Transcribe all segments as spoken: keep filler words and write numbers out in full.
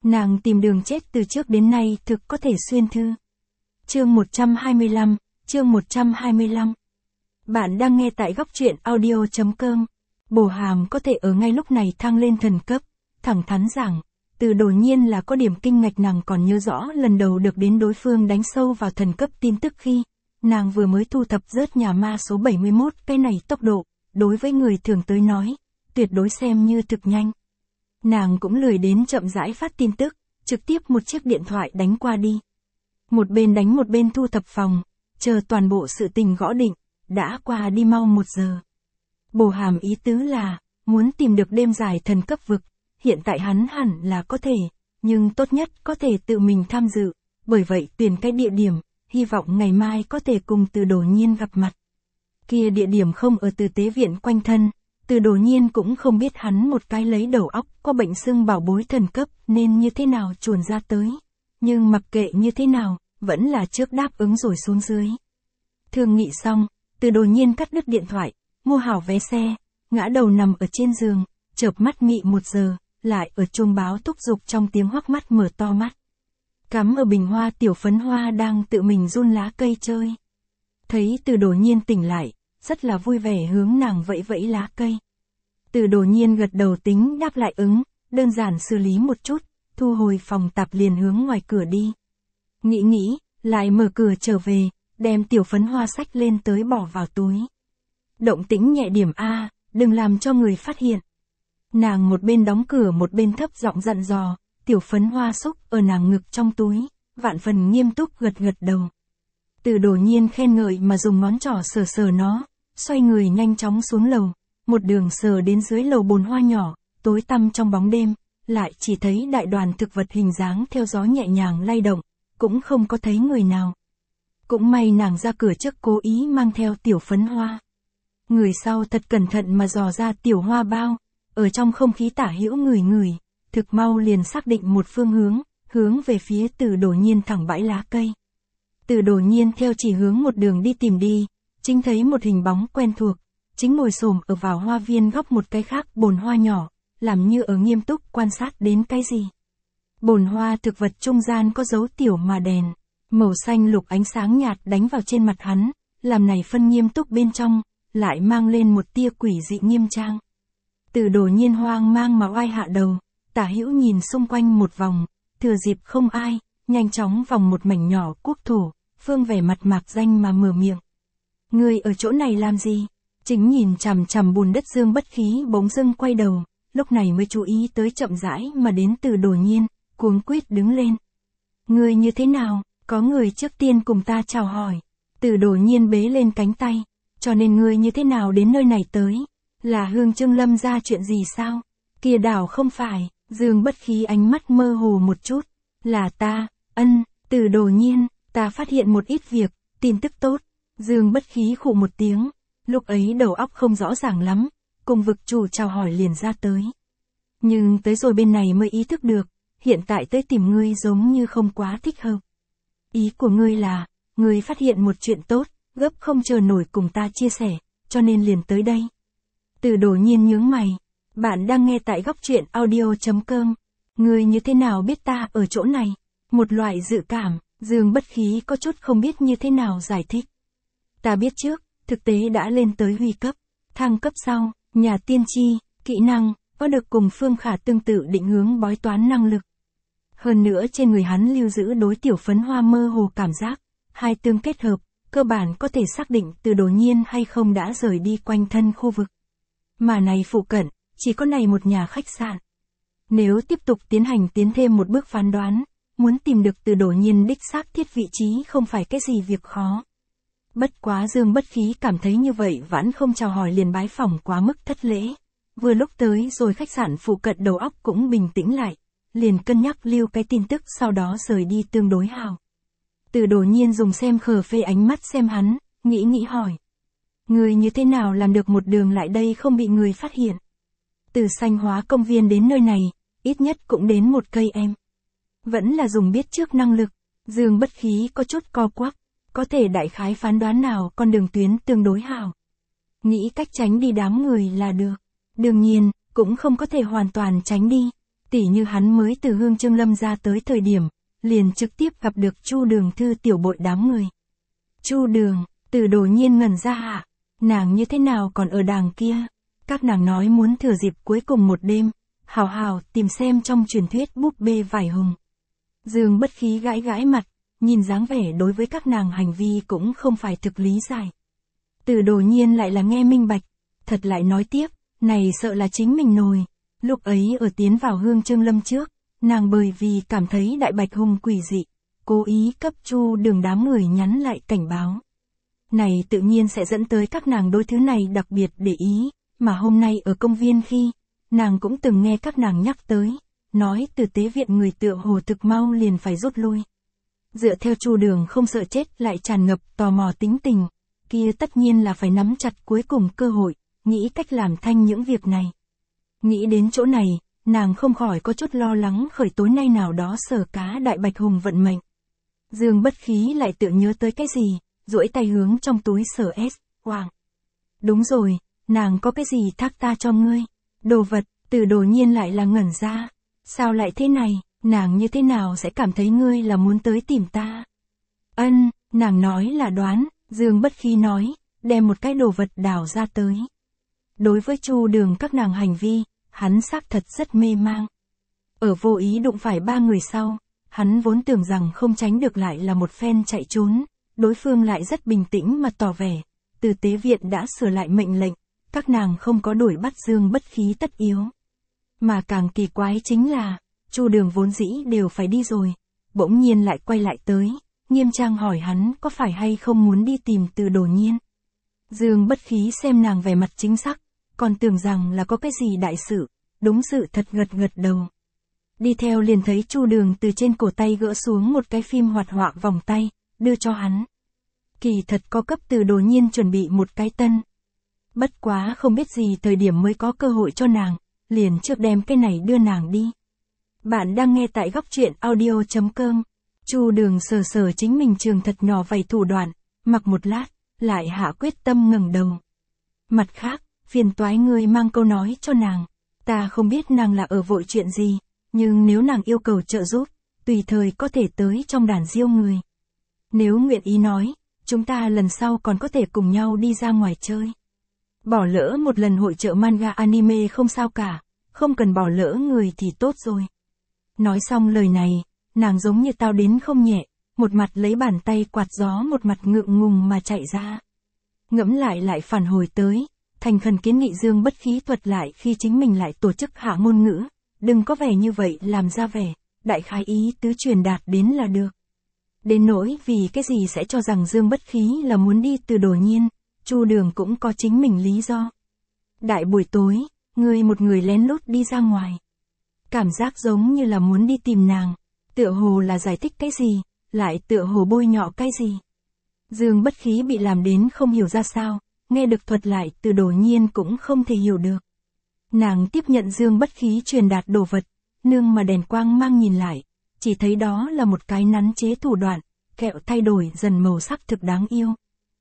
Nàng tìm đường chết từ trước đến nay thực có thể xuyên thư. Chương một trăm hai mươi lăm, chương một trăm hai mươi lăm. Bạn đang nghe tại góc truyện audio chấm com. Bồ Hàm có thể ở ngay lúc này thăng lên thần cấp, thẳng thắn rằng, Từ Đồ Nhiên là có điểm kinh ngạc. Nàng còn nhớ rõ lần đầu được đến đối phương đánh sâu vào thần cấp tin tức khi nàng vừa mới thu thập rớt nhà ma số bảy mươi mốt. Cái này tốc độ, đối với người thường tới nói, tuyệt đối xem như thực nhanh. Nàng cũng lười đến chậm rãi phát tin tức, trực tiếp một chiếc điện thoại đánh qua đi. Một bên đánh một bên thu thập phòng, chờ toàn bộ sự tình gõ định, đã qua đi mau một giờ. Bồ Hàm ý tứ là, muốn tìm được đêm dài thần cấp vực, hiện tại hắn hẳn là có thể, nhưng tốt nhất có thể tự mình tham dự, bởi vậy tuyển cái địa điểm, hy vọng ngày mai có thể cùng Từ Đồ Nhiên gặp mặt. Kia địa điểm không ở Từ Tế Viện quanh thân, Từ Đồ Nhiên cũng không biết hắn một cái lấy đầu óc có bệnh xưng bảo bối thần cấp nên như thế nào chuồn ra tới. Nhưng mặc kệ như thế nào, vẫn là trước đáp ứng rồi xuống dưới. Thương nghị xong, Từ Đồ Nhiên cắt đứt điện thoại, mua hảo vé xe, ngã đầu nằm ở trên giường, chợp mắt mị một giờ, lại ở chuông báo thúc giục trong tiếng hoắc mắt mở to mắt. Cắm ở bình hoa tiểu phấn hoa đang tự mình run lá cây chơi. Thấy Từ Đồ Nhiên tỉnh lại, rất là vui vẻ hướng nàng vẫy vẫy lá cây. Từ Đồ Nhiên gật đầu tính đáp lại ứng, đơn giản xử lý một chút, thu hồi phòng tạp liền hướng ngoài cửa đi. Nghĩ nghĩ, lại mở cửa trở về, đem tiểu phấn hoa sách lên tới bỏ vào túi. Động tĩnh nhẹ điểm a, đừng làm cho người phát hiện. Nàng một bên đóng cửa một bên thấp giọng dặn dò, tiểu phấn hoa xúc ở nàng ngực trong túi, vạn phần nghiêm túc gật gật đầu. Từ Đồ Nhiên khen ngợi mà dùng ngón trỏ sờ sờ nó, xoay người nhanh chóng xuống lầu, một đường sờ đến dưới lầu bồn hoa nhỏ, tối tăm trong bóng đêm, lại chỉ thấy đại đoàn thực vật hình dáng theo gió nhẹ nhàng lay động, cũng không có thấy người nào. Cũng may nàng ra cửa trước cố ý mang theo tiểu phấn hoa. Người sau thật cẩn thận mà dò ra tiểu hoa bao, ở trong không khí tả hữu ngửi ngửi, thực mau liền xác định một phương hướng, hướng về phía Từ Đồ Nhiên thẳng bãi lá cây. Từ Đồ Nhiên theo chỉ hướng một đường đi tìm đi, chính thấy một hình bóng quen thuộc, chính ngồi xổm ở vào hoa viên góc một cái khác bồn hoa nhỏ, làm như ở nghiêm túc quan sát đến cái gì. Bồn hoa thực vật trung gian có dấu tiểu mà đèn, màu xanh lục ánh sáng nhạt đánh vào trên mặt hắn, làm này phân nghiêm túc bên trong, lại mang lên một tia quỷ dị nghiêm trang. Từ Đồ Nhiên hoang mang mà oai hạ đầu, tả hữu nhìn xung quanh một vòng, thừa dịp không ai, nhanh chóng vòng một mảnh nhỏ quốc thổ, phương vẻ mặt mạc danh mà mở miệng. Người ở chỗ này làm gì? Chính nhìn chằm chằm bùn đất dương bất khí bỗng dưng quay đầu, lúc này mới chú ý tới chậm rãi mà đến Từ Đồ Nhiên, cuống quýt đứng lên. Người như thế nào? Có người trước tiên cùng ta chào hỏi. Từ Đồ Nhiên bế lên cánh tay, cho nên ngươi như thế nào đến nơi này tới? Là Hương Trương Lâm ra chuyện gì sao? Kia đảo không phải, Dương bất khí ánh mắt mơ hồ một chút. Là ta, ân, Từ Đồ Nhiên, ta phát hiện một ít việc, tin tức tốt. Dương bất khí khụ một tiếng, lúc ấy đầu óc không rõ ràng lắm, cùng vực chủ chào hỏi liền ra tới. Nhưng tới rồi bên này mới ý thức được, hiện tại tới tìm ngươi giống như không quá thích hợp. Ý của ngươi là, ngươi phát hiện một chuyện tốt, gấp không chờ nổi cùng ta chia sẻ, cho nên liền tới đây. Từ Đồ Nhiên nhướng mày, bạn đang nghe tại góc truyện audio chấm com. Ngươi như thế nào biết ta ở chỗ này? Một loại dự cảm, Dương bất khí có chút không biết như thế nào giải thích. Ta biết trước, thực tế đã lên tới huy cấp, thăng cấp sau, nhà tiên tri, kỹ năng, có được cùng Phương Khả tương tự định hướng bói toán năng lực. Hơn nữa trên người hắn lưu giữ đối tiểu phấn hoa mơ hồ cảm giác, hai tương kết hợp, cơ bản có thể xác định Từ Đồ Nhiên hay không đã rời đi quanh thân khu vực. Mà này phụ cận, chỉ có này một nhà khách sạn. Nếu tiếp tục tiến hành tiến thêm một bước phán đoán, muốn tìm được Từ Đồ Nhiên đích xác thiết vị trí không phải cái gì việc khó. Bất quá Dương bất khí cảm thấy như vậy vẫn không chào hỏi liền bái phỏng quá mức thất lễ. Vừa lúc tới rồi khách sạn phụ cận đầu óc cũng bình tĩnh lại, liền cân nhắc lưu cái tin tức sau đó rời đi tương đối hào. Từ Đồ Nhiên dùng xem khờ phê ánh mắt xem hắn, nghĩ nghĩ hỏi. Người như thế nào làm được một đường lại đây không bị người phát hiện? Từ Xanh Hóa công viên đến nơi này, ít nhất cũng đến một cây em. Vẫn là dùng biết trước năng lực, Dương bất khí có chút co quắp, có thể đại khái phán đoán nào con đường tuyến tương đối hào. Nghĩ cách tránh đi đám người là được. Đương nhiên, cũng không có thể hoàn toàn tránh đi. Tỉ như hắn mới từ Hương Trương Lâm ra tới thời điểm, liền trực tiếp gặp được Chu Đường Thư tiểu bội đám người. Chu Đường, Từ Đồ Nhiên ngẩn ra hạ, nàng như thế nào còn ở đàng kia? Các nàng nói muốn thừa dịp cuối cùng một đêm, hào hào tìm xem trong truyền thuyết búp bê vải hùng. Dương Bất Khí gãi gãi mặt, nhìn dáng vẻ đối với các nàng hành vi cũng không phải thực lý giải. Từ Đồ Nhiên lại là nghe minh bạch, thật lại nói tiếp, này sợ là chính mình nồi. Lúc ấy ở tiến vào Hương Trương Lâm trước, nàng bởi vì cảm thấy đại bạch hùng quỷ dị, cố ý cấp Chu Đường đám người nhắn lại cảnh báo. Này tự nhiên sẽ dẫn tới các nàng đối thứ này đặc biệt để ý, mà hôm nay ở công viên khi, nàng cũng từng nghe các nàng nhắc tới, nói từ tế viện người tựa hồ thực mau liền phải rút lui. Dựa theo Chu Đường không sợ chết lại tràn ngập tò mò tính tình, kia tất nhiên là phải nắm chặt cuối cùng cơ hội, nghĩ cách làm thanh những việc này. Nghĩ đến chỗ này, nàng không khỏi có chút lo lắng khởi tối nay nào đó sở cá đại bạch hùng vận mệnh. Dương Bất Khí lại tự nhớ tới cái gì, duỗi tay hướng trong túi sở S, Hoàng. Đúng rồi, nàng có cái gì thác ta cho ngươi? Đồ vật, Từ Đồ Nhiên lại là ngẩn ra. Sao lại thế này, nàng như thế nào sẽ cảm thấy ngươi là muốn tới tìm ta? Ân, nàng nói là đoán, Dương Bất Khí nói, đem một cái đồ vật đào ra tới. Đối với Chu Đường các nàng hành vi, hắn xác thật rất mê mang. Ở vô ý đụng phải ba người sau, hắn vốn tưởng rằng không tránh được lại là một phen chạy trốn, đối phương lại rất bình tĩnh mà tỏ vẻ, từ tế viện đã sửa lại mệnh lệnh, các nàng không có đuổi bắt Dương Bất Khí tất yếu. Mà càng kỳ quái chính là, Chu Đường vốn dĩ đều phải đi rồi, bỗng nhiên lại quay lại tới, nghiêm trang hỏi hắn có phải hay không muốn đi tìm Từ Đồ Nhiên. Dương Bất Khí xem nàng vẻ mặt chính xác, còn tưởng rằng là có cái gì đại sự, đúng sự thật gật gật đầu. Đi theo liền thấy Chu Đường từ trên cổ tay gỡ xuống một cái phim hoạt họa vòng tay, đưa cho hắn. Kỳ thật có cấp Từ Đồ Nhiên chuẩn bị một cái tân. Bất quá không biết gì thời điểm mới có cơ hội cho nàng, liền trước đem cái này đưa nàng đi. Bạn đang nghe tại góc truyện audio chấm com. Chu Đường sờ sờ chính mình trường thật nhỏ vầy thủ đoạn, mặc một lát, lại hạ quyết tâm ngẩng đầu. Mặt khác, phiền toái ngươi mang câu nói cho nàng. Ta không biết nàng là ở vội chuyện gì, nhưng nếu nàng yêu cầu trợ giúp, tùy thời có thể tới trong đàn diêu người. Nếu nguyện ý nói, chúng ta lần sau còn có thể cùng nhau đi ra ngoài chơi. Bỏ lỡ một lần hội chợ manga anime không sao cả, không cần bỏ lỡ người thì tốt rồi. Nói xong lời này, nàng giống như tao đến không nhẹ, một mặt lấy bàn tay quạt gió một mặt ngượng ngùng mà chạy ra. Ngẫm lại lại phản hồi tới, thành khẩn kiến nghị Dương Bất Khí thuật lại khi chính mình lại tổ chức hạ ngôn ngữ, đừng có vẻ như vậy làm ra vẻ, đại khái ý tứ truyền đạt đến là được. Đến nỗi vì cái gì sẽ cho rằng Dương Bất Khí là muốn đi Từ Đồ Nhiên, Chu Đường cũng có chính mình lý do. Đại buổi tối, ngươi một người lén lút đi ra ngoài. Cảm giác giống như là muốn đi tìm nàng, tựa hồ là giải thích cái gì, lại tựa hồ bôi nhọ cái gì. Dương Bất Khí bị làm đến không hiểu ra sao, nghe được thuật lại Từ Đồ Nhiên cũng không thể hiểu được. Nàng tiếp nhận Dương Bất Khí truyền đạt đồ vật, nương mà đèn quang mang nhìn lại, chỉ thấy đó là một cái nắn chế thủ đoạn, kẹo thay đổi dần màu sắc thực đáng yêu.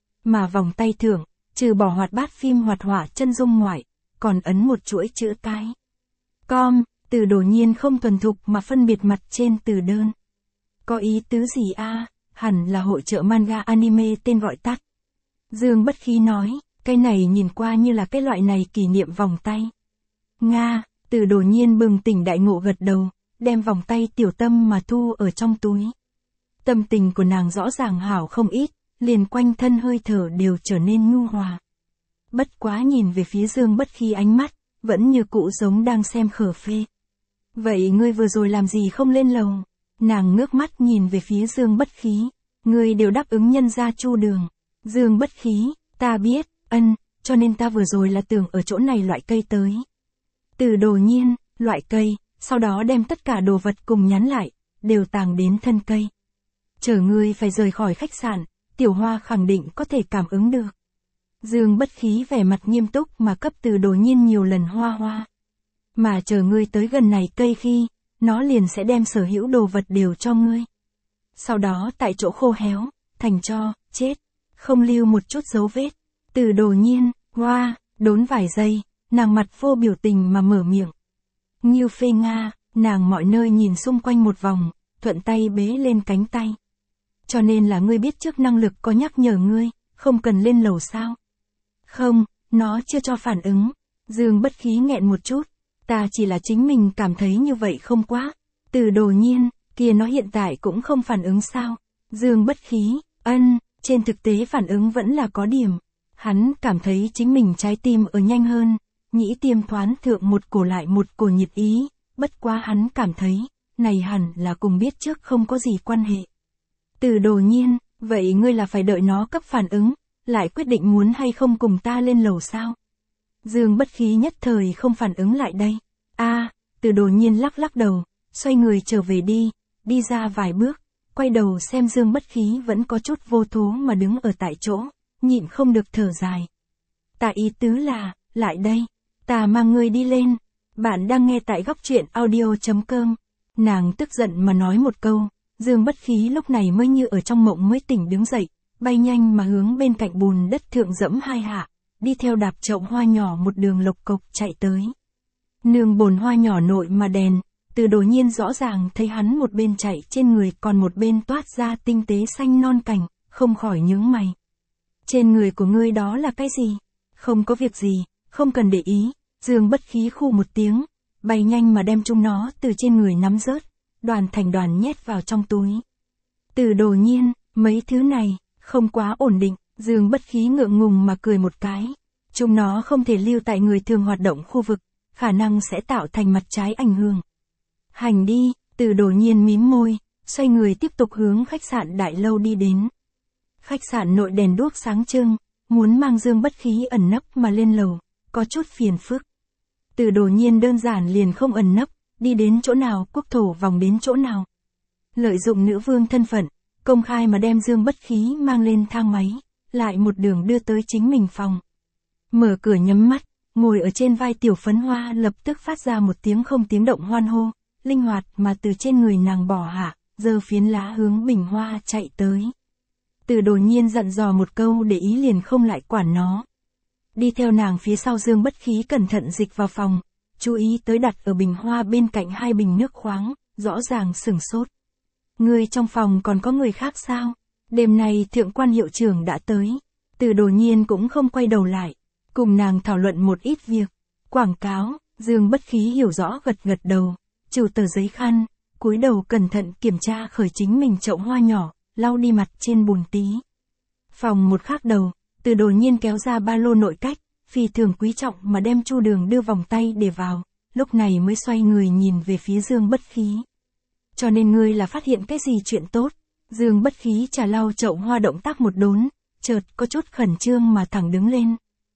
Mà vòng tay thưởng, trừ bỏ hoạt bát phim hoạt họa chân dung ngoại, còn ấn một chuỗi chữ cái. Com, Từ Đồ Nhiên không thuần thục mà phân biệt mặt trên từ đơn. Có ý tứ gì a? Hẳn là hội chợ manga anime tên gọi tắt. Dương Bất Khí nói, cái này nhìn qua như là cái loại này kỷ niệm vòng tay. Nga, Từ Đồ Nhiên bừng tỉnh đại ngộ gật đầu, đem vòng tay tiểu tâm mà thu ở trong túi. Tâm tình của nàng rõ ràng hảo không ít, liền quanh thân hơi thở đều trở nên nhu hòa. Bất quá nhìn về phía Dương Bất Khí ánh mắt, vẫn như cũ giống đang xem khở phê. Vậy ngươi vừa rồi làm gì không lên lầu? Nàng ngước mắt nhìn về phía Dương Bất Khí, ngươi đều đáp ứng nhân gia Chu Đường. Dương Bất Khí, ta biết, ân, cho nên ta vừa rồi là tưởng ở chỗ này loại cây tới. Từ Đồ Nhiên, loại cây, sau đó đem tất cả đồ vật cùng nhắn lại, đều tàng đến thân cây. Chờ ngươi phải rời khỏi khách sạn, Tiểu Hoa khẳng định có thể cảm ứng được. Dương Bất Khí vẻ mặt nghiêm túc mà cấp Từ Đồ Nhiên nhiều lần hoa hoa. Mà chờ ngươi tới gần này cây khi, nó liền sẽ đem sở hữu đồ vật đều cho ngươi. Sau đó tại chỗ khô héo, thành tro, chết, không lưu một chút dấu vết. Từ Đồ Nhiên, hoa, đốn vài giây, nàng mặt vô biểu tình mà mở miệng. Nghiêu phê Nga, Nàng mọi nơi nhìn xung quanh một vòng, thuận tay bế lên cánh tay. Cho nên là ngươi biết trước năng lực có nhắc nhở ngươi, không cần lên lầu sao? Không, nó chưa cho phản ứng. Dương Bất Khí nghẹn một chút. Ta chỉ là chính mình cảm thấy như vậy không quá. Từ Đồ Nhiên, kia nó hiện tại cũng không phản ứng sao? Dương Bất Khí, ân, trên thực tế phản ứng vẫn là có điểm. Hắn cảm thấy chính mình trái tim ở nhanh hơn, nhĩ tiêm thoán thượng một cổ lại một cổ nhiệt ý, bất quá hắn cảm thấy, này hẳn là cùng biết trước không có gì quan hệ. Từ Đồ Nhiên, vậy ngươi là phải đợi nó cấp phản ứng, lại quyết định muốn hay không cùng ta lên lầu sao? Dương Bất Khí nhất thời không phản ứng lại đây. A, à, Từ Đồ Nhiên lắc lắc đầu, xoay người trở về đi, đi ra vài bước, quay đầu xem Dương Bất Khí vẫn có chút vô thố mà đứng ở tại chỗ, nhịn không được thở dài. Ta ý tứ là, lại đây, ta mang ngươi đi lên. Bạn đang nghe tại góc truyện audio chấm com. Nàng tức giận mà nói một câu, Dương Bất Khí lúc này mới như ở trong mộng mới tỉnh đứng dậy, bay nhanh mà hướng bên cạnh bùn đất thượng dẫm hai hạ, đi theo đạp chậu hoa nhỏ một đường lộc cộc chạy tới. Nương bồn hoa nhỏ nội mà đèn, Từ Đồ Nhiên rõ ràng thấy hắn một bên chạy trên người còn một bên toát ra tinh tế xanh non cành, không khỏi nhướng mày. Trên người của ngươi đó là cái gì? Không có việc gì, không cần để ý. Dương Bất Khí khu một tiếng, bay nhanh mà đem chúng nó từ trên người nắm rớt, đoàn thành đoàn nhét vào trong túi. Từ Đồ Nhiên, mấy thứ này, không quá ổn định, Dương Bất Khí ngượng ngùng mà cười một cái. Chúng nó không thể lưu tại người thường hoạt động khu vực, khả năng sẽ tạo thành mặt trái ảnh hưởng. Hành đi, Từ Đồ Nhiên mím môi, xoay người tiếp tục hướng khách sạn Đại Lâu đi đến. Khách sạn nội đèn đuốc sáng trưng, muốn mang Dương Bất Khí ẩn nấp mà lên lầu, có chút phiền phức. Từ Đồ Nhiên đơn giản liền không ẩn nấp, đi đến chỗ nào quốc thổ vòng đến chỗ nào. Lợi dụng nữ vương thân phận, công khai mà đem Dương Bất Khí mang lên thang máy, lại một đường đưa tới chính mình phòng. Mở cửa nhắm mắt, ngồi ở trên vai Tiểu Phấn Hoa lập tức phát ra một tiếng không tiếng động hoan hô, linh hoạt mà từ trên người nàng bỏ hạ, giơ phiến lá hướng bình hoa chạy tới. Từ Đồ Nhiên dặn dò một câu để ý liền không lại quản nó. Đi theo nàng phía sau Dương Bất Khí cẩn thận dịch vào phòng, chú ý tới đặt ở bình hoa bên cạnh hai bình nước khoáng, rõ ràng sửng sốt. Người trong phòng còn có người khác sao? Đêm nay thượng quan hiệu trưởng đã tới. Từ Đồ Nhiên cũng không quay đầu lại, cùng nàng thảo luận một ít việc. Quảng cáo, Dương Bất Khí hiểu rõ gật gật đầu, trừ tờ giấy khăn, cúi đầu cẩn thận kiểm tra khởi chính mình chậu hoa nhỏ, lau đi mặt trên bùn tí. Phòng một khác đầu, Từ Đồ Nhiên kéo ra ba lô nội cách, phi thường quý trọng mà đem chu đường đưa vòng tay để vào, lúc này mới xoay người nhìn về phía Dương Bất Khí. Cho nên ngươi là phát hiện cái gì chuyện tốt? Dương Bất Khí trà lau chậu hoa động tác một đốn, chợt có chút khẩn trương mà thẳng đứng lên.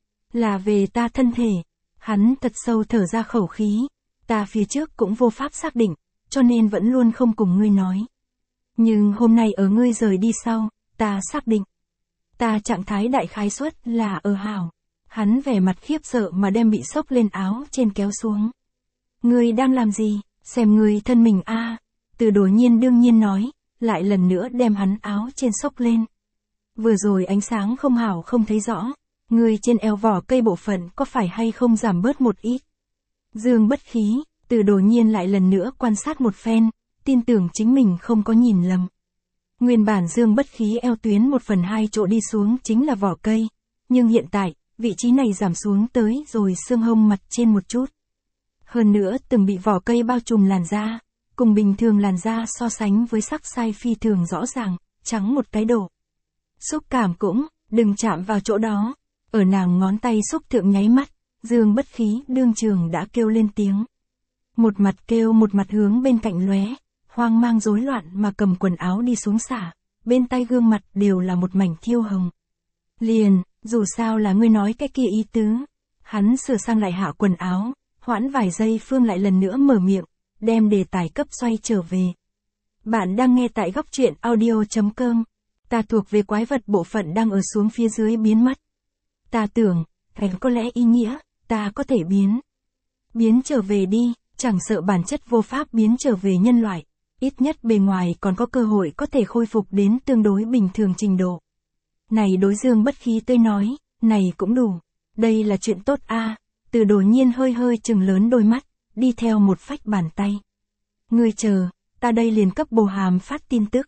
Là về ta thân thể. Hắn thật sâu thở ra khẩu khí. Ta phía trước cũng vô pháp xác định, cho nên vẫn luôn không cùng ngươi nói. Nhưng hôm nay ở ngươi rời đi sau, ta xác định. Ta trạng thái đại khái suất là ở hảo. Hắn vẻ mặt khiếp sợ mà đem bị xốc lên áo trên kéo xuống. Ngươi đang làm gì? Xem ngươi thân mình a. À. Từ Đồ Nhiên đương nhiên nói, lại lần nữa đem hắn áo trên xốc lên. Vừa rồi ánh sáng không hảo không thấy rõ. Ngươi trên eo vỏ cây bộ phận có phải hay không giảm bớt một ít? Dương Bất Khí, Từ Đồ Nhiên lại lần nữa quan sát một phen, tin tưởng chính mình không có nhìn lầm. Nguyên bản Dương Bất Khí eo tuyến một phần hai chỗ đi xuống chính là vỏ cây, nhưng hiện tại, vị trí này giảm xuống tới rồi xương hông mặt trên một chút. Hơn nữa từng bị vỏ cây bao trùm làn da, cùng bình thường làn da so sánh với sắc sai phi thường rõ ràng, trắng một cái đổ. Xúc cảm cũng, đừng chạm vào chỗ đó. Ở nàng ngón tay xúc thượng nháy mắt, Dương Bất Khí đương trường đã kêu lên tiếng. Một mặt kêu một mặt hướng bên cạnh lóe, hoang mang rối loạn mà cầm quần áo đi xuống xả, bên tay gương mặt đều là một mảnh thiêu hồng. Liền, dù sao là ngươi nói cái kia ý tứ. Hắn sửa sang lại hạ quần áo, hoãn vài giây Phương lại lần nữa mở miệng, đem đề tài cấp xoay trở về. Bạn đang nghe tại góc truyện audio chấm com. Ta thuộc về quái vật bộ phận đang ở xuống phía dưới biến mất. Ta tưởng, thành có lẽ ý nghĩa, ta có thể biến. Biến trở về đi, chẳng sợ bản chất vô pháp biến trở về nhân loại. Ít nhất bề ngoài còn có cơ hội có thể khôi phục đến tương đối bình thường trình độ. Này đối Dương Bất Khí tới nói, này cũng đủ. Đây là chuyện tốt a. À. Từ Đồ Nhiên hơi hơi trừng lớn đôi mắt, đi theo một phách bàn tay. Ngươi chờ, ta đây liền cấp Bồ Hàm phát tin tức.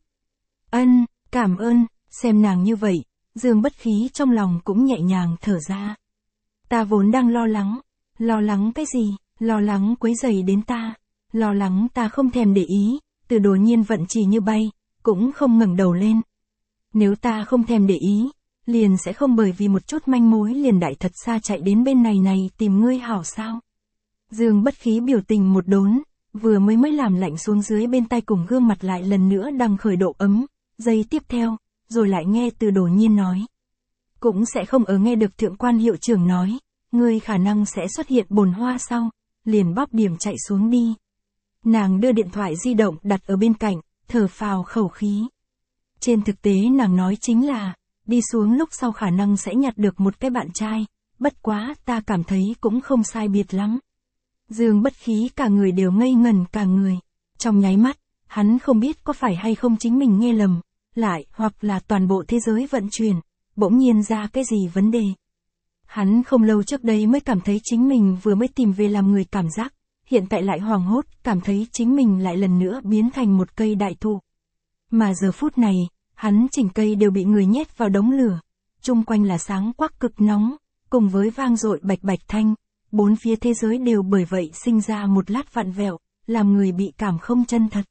Ân, cảm ơn, xem nàng như vậy, Dương Bất Khí trong lòng cũng nhẹ nhàng thở ra. Ta vốn đang lo lắng, lo lắng cái gì, lo lắng quấy rầy đến ta, lo lắng ta không thèm để ý, Từ Đồ Nhiên vận chỉ như bay, cũng không ngẩng đầu lên. Nếu ta không thèm để ý, liền sẽ không bởi vì một chút manh mối liền đại thật xa chạy đến bên này này tìm ngươi hảo sao. Dương Bất Khí biểu tình một đốn, vừa mới mới làm lạnh xuống dưới bên tai cùng gương mặt lại lần nữa đang khởi độ ấm, giây tiếp theo, rồi lại nghe Từ Đồ Nhiên nói. Cũng sẽ không ở nghe được thượng quan hiệu trưởng nói, ngươi khả năng sẽ xuất hiện bồn hoa sau, liền bóp điểm chạy xuống đi. Nàng đưa điện thoại di động đặt ở bên cạnh, thở phào khẩu khí. Trên thực tế nàng nói chính là, đi xuống lúc sau khả năng sẽ nhặt được một cái bạn trai, bất quá ta cảm thấy cũng không sai biệt lắm. Dương Bất Khí cả người đều ngây ngẩn cả người. Trong nháy mắt, hắn không biết có phải hay không chính mình nghe lầm, lại hoặc là toàn bộ thế giới vận chuyển, bỗng nhiên ra cái gì vấn đề. Hắn không lâu trước đây mới cảm thấy chính mình vừa mới tìm về làm người cảm giác, hiện tại lại hoảng hốt, cảm thấy chính mình lại lần nữa biến thành một cây đại thụ. Mà giờ phút này, hắn chỉnh cây đều bị người nhét vào đống lửa, chung quanh là sáng quắc cực nóng, cùng với vang dội bạch bạch thanh, bốn phía thế giới đều bởi vậy sinh ra một lát vặn vẹo, làm người bị cảm không chân thật.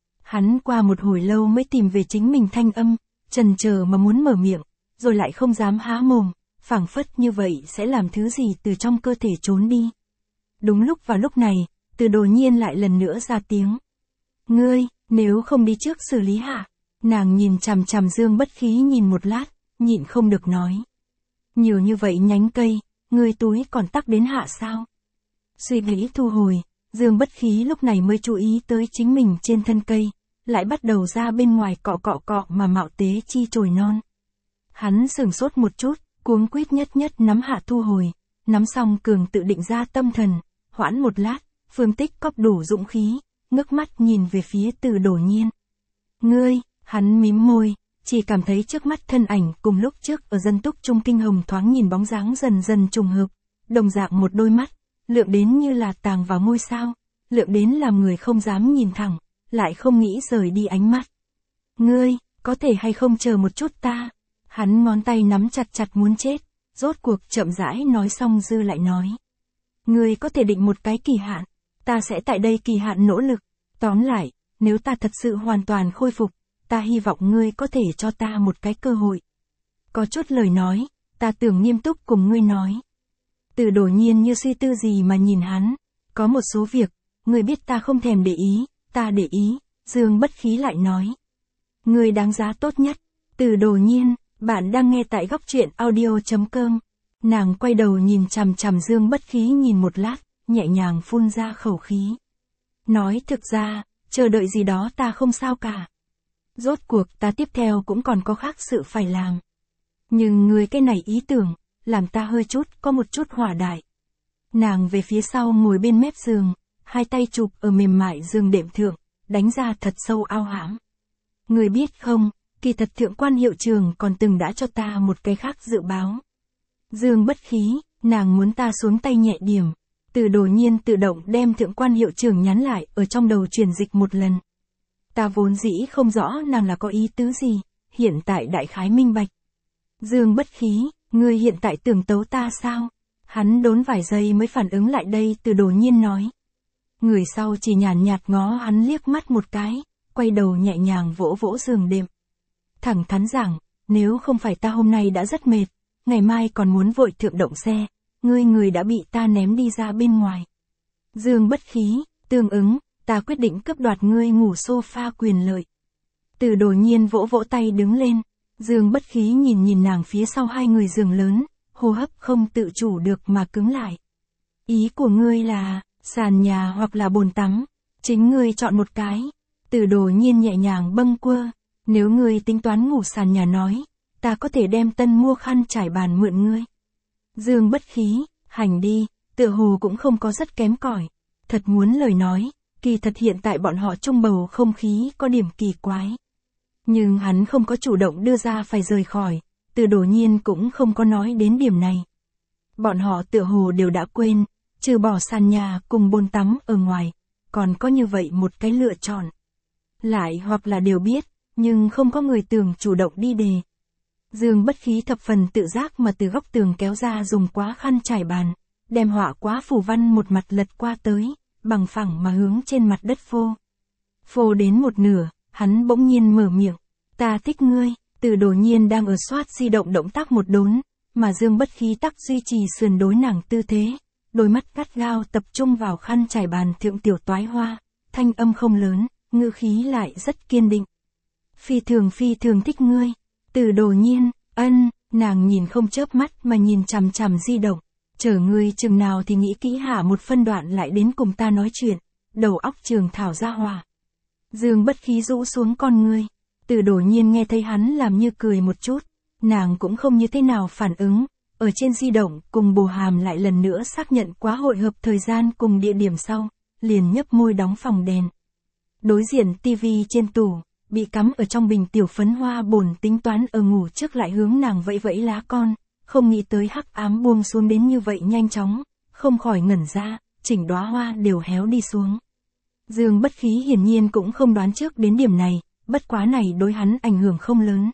Hắn qua một hồi lâu mới tìm về chính mình thanh âm, chần chờ mà muốn mở miệng, rồi lại không dám há mồm, phảng phất như vậy sẽ làm thứ gì từ trong cơ thể trốn đi. Đúng lúc vào lúc này, Từ Đồ Nhiên lại lần nữa ra tiếng. Ngươi, nếu không đi trước xử lý hạ. Nàng nhìn chằm chằm Dương Bất Khí nhìn một lát, nhịn không được nói. Nhiều như vậy nhánh cây, ngươi túi còn tắc đến hạ sao? Suy nghĩ thu hồi, Dương Bất Khí lúc này mới chú ý tới chính mình trên thân cây, lại bắt đầu ra bên ngoài cọ cọ cọ mà mạo tế chi chồi non. Hắn sửng sốt một chút, cuống quýt nhất nhất nắm hạ thu hồi, nắm xong cường tự định ra tâm thần, hoãn một lát, Phương Tích cóp đủ dũng khí, ngước mắt nhìn về phía Từ Đồ Nhiên. Ngươi, hắn mím môi, chỉ cảm thấy trước mắt thân ảnh cùng lúc trước ở dân túc trung kinh hồng thoáng nhìn bóng dáng dần dần trùng hợp, đồng dạng một đôi mắt, lượng đến như là tàng vào ngôi sao, lượng đến làm người không dám nhìn thẳng, lại không nghĩ rời đi ánh mắt. Ngươi, có thể hay không chờ một chút ta? Hắn ngón tay nắm chặt chặt muốn chết, rốt cuộc chậm rãi nói xong dư lại nói. Ngươi có thể định một cái kỳ hạn, ta sẽ tại đây kỳ hạn nỗ lực, tóm lại, nếu ta thật sự hoàn toàn khôi phục, ta hy vọng ngươi có thể cho ta một cái cơ hội. Có chút lời nói, ta tưởng nghiêm túc cùng ngươi nói. Từ Đồ Nhiên như suy tư gì mà nhìn hắn, có một số việc, ngươi biết ta không thèm để ý, ta để ý, Dương Bất Khí lại nói. Ngươi đáng giá tốt nhất, Từ Đồ Nhiên, bạn đang nghe tại góc truyện audio chấm com. Nàng quay đầu nhìn chằm chằm Dương Bất Khí nhìn một lát, nhẹ nhàng phun ra khẩu khí. Nói thực ra, chờ đợi gì đó ta không sao cả. Rốt cuộc ta tiếp theo cũng còn có khác sự phải làm. Nhưng người cái này ý tưởng, làm ta hơi chút có một chút hỏa đại. Nàng về phía sau ngồi bên mép giường, hai tay chụp ở mềm mại giường đệm thượng, đánh ra thật sâu ao hãm. Người biết không, kỳ thật thượng quan hiệu trường còn từng đã cho ta một cái khác dự báo. Dương Bất Khí, nàng muốn ta xuống tay nhẹ điểm. Từ Đồ Nhiên tự động đem thượng quan hiệu trưởng nhắn lại ở trong đầu truyền dịch một lần. Ta vốn dĩ không rõ nàng là có ý tứ gì, hiện tại đại khái minh bạch. Dương Bất Khí, ngươi hiện tại tưởng tấu ta sao? Hắn đốn vài giây mới phản ứng lại đây. Từ Đồ Nhiên nói. Người sau chỉ nhàn nhạt ngó hắn liếc mắt một cái, quay đầu nhẹ nhàng vỗ vỗ giường đệm. Thẳng thắn rằng, nếu không phải ta hôm nay đã rất mệt, ngày mai còn muốn vội thượng động xe, ngươi người đã bị ta ném đi ra bên ngoài. Dương Bất Khí, tương ứng, ta quyết định cướp đoạt ngươi ngủ sofa quyền lợi. Từ Đồ Nhiên vỗ vỗ tay đứng lên, Dương Bất Khí nhìn nhìn nàng phía sau hai người giường lớn, hô hấp không tự chủ được mà cứng lại. Ý của ngươi là, sàn nhà hoặc là bồn tắm, chính ngươi chọn một cái. Từ Đồ Nhiên nhẹ nhàng bâng quơ, nếu ngươi tính toán ngủ sàn nhà nói, ta có thể đem tân mua khăn trải bàn mượn ngươi. Dương Bất Khí, hành đi, tựa hồ cũng không có rất kém cỏi. Thật muốn lời nói, kỳ thật hiện tại bọn họ chung bầu không khí có điểm kỳ quái. Nhưng hắn không có chủ động đưa ra phải rời khỏi, Từ Đồ Nhiên cũng không có nói đến điểm này. Bọn họ tựa hồ đều đã quên, trừ bỏ sàn nhà cùng bồn tắm ở ngoài, còn có như vậy một cái lựa chọn. Lại hoặc là đều biết, nhưng không có người tưởng chủ động đi đề. Dương Bất Khí thập phần tự giác mà từ góc tường kéo ra dùng quá khăn trải bàn, đem họa quá phù văn một mặt lật qua tới, bằng phẳng mà hướng trên mặt đất phô. Phô đến một nửa, hắn bỗng nhiên mở miệng, ta thích ngươi. Từ Đồ Nhiên đang ở soát di động động tác một đốn, mà Dương Bất Khí tắc duy trì sườn đối nàng tư thế, đôi mắt gắt gao tập trung vào khăn trải bàn thượng tiểu toái hoa, thanh âm không lớn, ngữ khí lại rất kiên định. Phi thường phi thường thích ngươi. Từ Đồ Nhiên, ân, nàng nhìn không chớp mắt mà nhìn chằm chằm di động, chờ ngươi chừng nào thì nghĩ kỹ hả một phân đoạn lại đến cùng ta nói chuyện, đầu óc trường thảo ra hòa. Dương Bất Khí rũ xuống con ngươi. Từ Đồ Nhiên nghe thấy hắn làm như cười một chút, nàng cũng không như thế nào phản ứng, ở trên di động cùng Bồ Hàm lại lần nữa xác nhận quá hội hợp thời gian cùng địa điểm sau, liền nhấp môi đóng phòng đèn. Đối diện tivi trên tủ, bị cắm ở trong bình tiểu phấn hoa bồn tính toán ở ngủ trước lại hướng nàng vẫy vẫy lá con, không nghĩ tới hắc ám buông xuống đến như vậy nhanh chóng, không khỏi ngẩn ra, chỉnh đóa hoa đều héo đi xuống. Dương Bất Khí hiển nhiên cũng không đoán trước đến điểm này. Bất quá này đối hắn ảnh hưởng không lớn.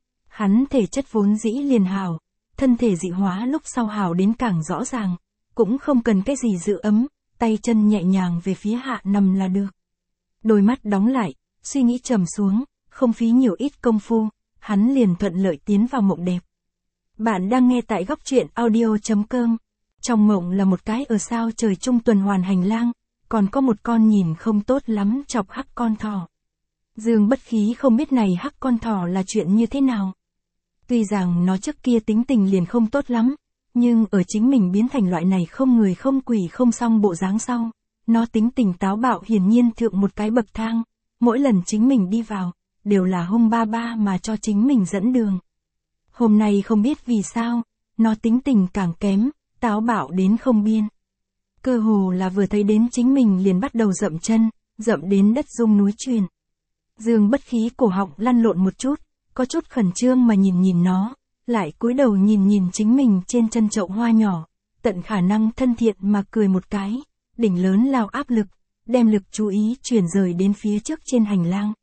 Hắn thể chất vốn dĩ liền hảo, thân thể dị hóa lúc sau hảo đến càng rõ ràng, cũng không cần cái gì giữ ấm, tay chân nhẹ nhàng về phía hạ nằm là được. Đôi mắt đóng lại, suy nghĩ trầm xuống, không phí nhiều ít công phu, hắn liền thuận lợi tiến vào mộng đẹp. Bạn đang nghe tại góc truyện audio chấm com. Trong mộng là một cái ở sao trời trung tuần hoàn hành lang, còn có một con nhìn không tốt lắm chọc hắc con thỏ. Dương Bất Khí không biết này hắc con thỏ là chuyện như thế nào. Tuy rằng nó trước kia tính tình liền không tốt lắm, nhưng ở chính mình biến thành loại này không người không quỷ không xong bộ dáng sau, nó tính tình táo bạo hiển nhiên thượng một cái bậc thang, mỗi lần chính mình đi vào, đều là hung ba ba mà cho chính mình dẫn đường. Hôm nay không biết vì sao, nó tính tình càng kém, táo bạo đến không biên. Cơ hồ là vừa thấy đến chính mình liền bắt đầu dậm chân, dậm đến đất rung núi chuyển. Dương Bất Khí cổ họng lăn lộn một chút, có chút khẩn trương mà nhìn nhìn nó, lại cúi đầu nhìn nhìn chính mình trên chân chậu hoa nhỏ, tận khả năng thân thiện mà cười một cái, đỉnh lớn lao áp lực, đem lực chú ý chuyển rời đến phía trước trên hành lang.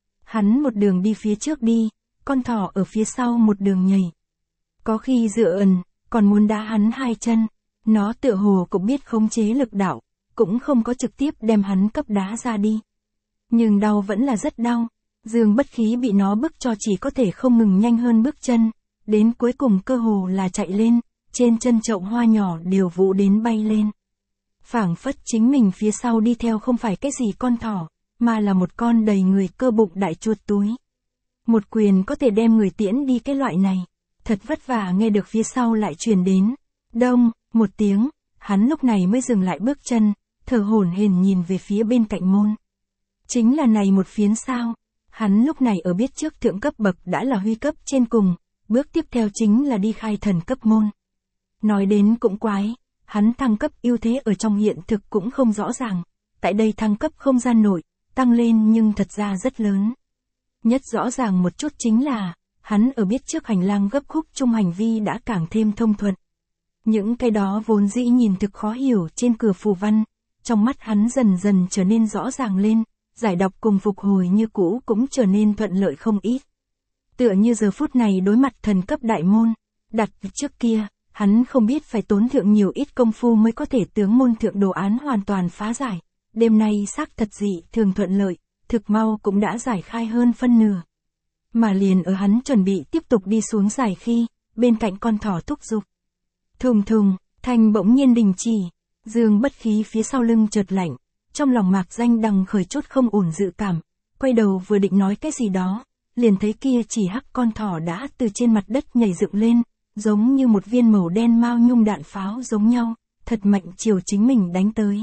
Hắn một đường đi phía trước đi, con thỏ ở phía sau một đường nhảy. Có khi dựa ẩn, còn muốn đá hắn hai chân, nó tựa hồ cũng biết khống chế lực đạo, cũng không có trực tiếp đem hắn cấp đá ra đi. Nhưng đau vẫn là rất đau, Dương Bất Khí bị nó bức cho chỉ có thể không ngừng nhanh hơn bước chân, đến cuối cùng cơ hồ là chạy lên, trên chân chậu hoa nhỏ đều vũ đến bay lên. Phảng phất chính mình phía sau đi theo không phải cái gì con thỏ, mà là một con đầy người cơ bụng đại chuột túi. Một quyền có thể đem người tiễn đi cái loại này, thật vất vả nghe được phía sau lại truyền đến, đông, một tiếng, hắn lúc này mới dừng lại bước chân, thở hổn hển nhìn về phía bên cạnh môn. Chính là này một phiến sao, hắn lúc này ở biết trước thượng cấp bậc đã là huy cấp trên cùng, bước tiếp theo chính là đi khai thần cấp môn. Nói đến cũng quái, hắn thăng cấp ưu thế ở trong hiện thực cũng không rõ ràng, tại đây thăng cấp không gian nổi, tăng lên nhưng thật ra rất lớn. Nhất rõ ràng một chút chính là, hắn ở biết trước hành lang gấp khúc chung hành vi đã càng thêm thông thuận. Những cái đó vốn dĩ nhìn thực khó hiểu trên cửa phù văn, trong mắt hắn dần dần trở nên rõ ràng lên, giải đọc cùng phục hồi như cũ cũng trở nên thuận lợi không ít. Tựa như giờ phút này đối mặt thần cấp đại môn, đặt trước kia, hắn không biết phải tốn thượng nhiều ít công phu mới có thể tướng môn thượng đồ án hoàn toàn phá giải. Đêm nay xác thật dị thường thuận lợi, thực mau cũng đã giải khai hơn phân nửa. Mà liền ở hắn chuẩn bị tiếp tục đi xuống giải khi, bên cạnh con thỏ thúc giục. Thùng thùng, thanh bỗng nhiên đình chỉ, Dương Bất Khí phía sau lưng chợt lạnh, trong lòng mạc danh đằng khởi chút không ổn dự cảm, quay đầu vừa định nói cái gì đó, liền thấy kia chỉ hắc con thỏ đã từ trên mặt đất nhảy dựng lên, giống như một viên màu đen mao nhung đạn pháo giống nhau, thật mạnh chiều chính mình đánh tới.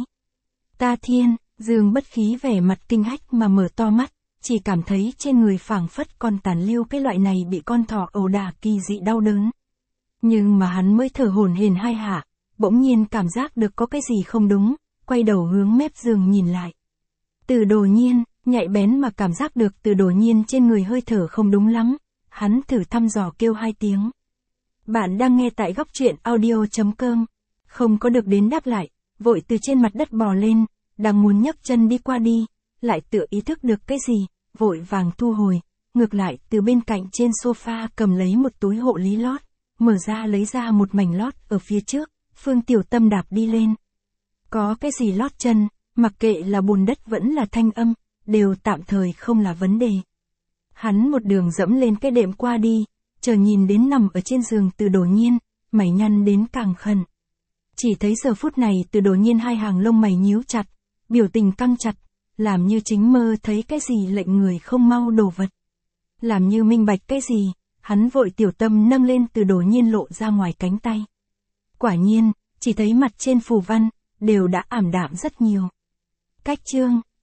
Ta thiên, Dương Bất Khí vẻ mặt kinh hách mà mở to mắt, chỉ cảm thấy trên người phảng phất còn tàn lưu cái loại này bị con thỏ ẩu đả kỳ dị đau đớn. Nhưng mà hắn mới thở hổn hển hai hạ, bỗng nhiên cảm giác được có cái gì không đúng, quay đầu hướng mép giường nhìn lại. Từ Đồ Nhiên, nhạy bén mà cảm giác được Từ Đồ Nhiên trên người hơi thở không đúng lắm, hắn thử thăm dò kêu hai tiếng. Bạn đang nghe tại góc truyện audio chấm com, không có được đến đáp lại, vội từ trên mặt đất bò lên, đang muốn nhấc chân đi qua đi, lại tựa ý thức được cái gì, vội vàng thu hồi, ngược lại từ bên cạnh trên sofa cầm lấy một túi hộ lý lót, mở ra lấy ra một mảnh lót ở phía trước, Phương Tiểu Tâm đạp đi lên. Có cái gì lót chân, mặc kệ là bùn đất vẫn là thanh âm, đều tạm thời không là vấn đề. Hắn một đường dẫm lên cái đệm qua đi, chờ nhìn đến nằm ở trên giường Từ Đổ Nhiên, mày nhăn đến càng khẩn. Chỉ thấy giờ phút này Từ Đổ Nhiên hai hàng lông mày nhíu chặt, biểu tình căng chặt, làm như chính mơ thấy cái gì lệnh người không mau đổ vật. Làm như minh bạch cái gì, hắn vội Tiểu Tâm nâng lên Từ Đổ Nhiên lộ ra ngoài cánh tay. Quả nhiên, chỉ thấy mặt trên phù văn, đều đã ảm đạm rất nhiều. Cách chương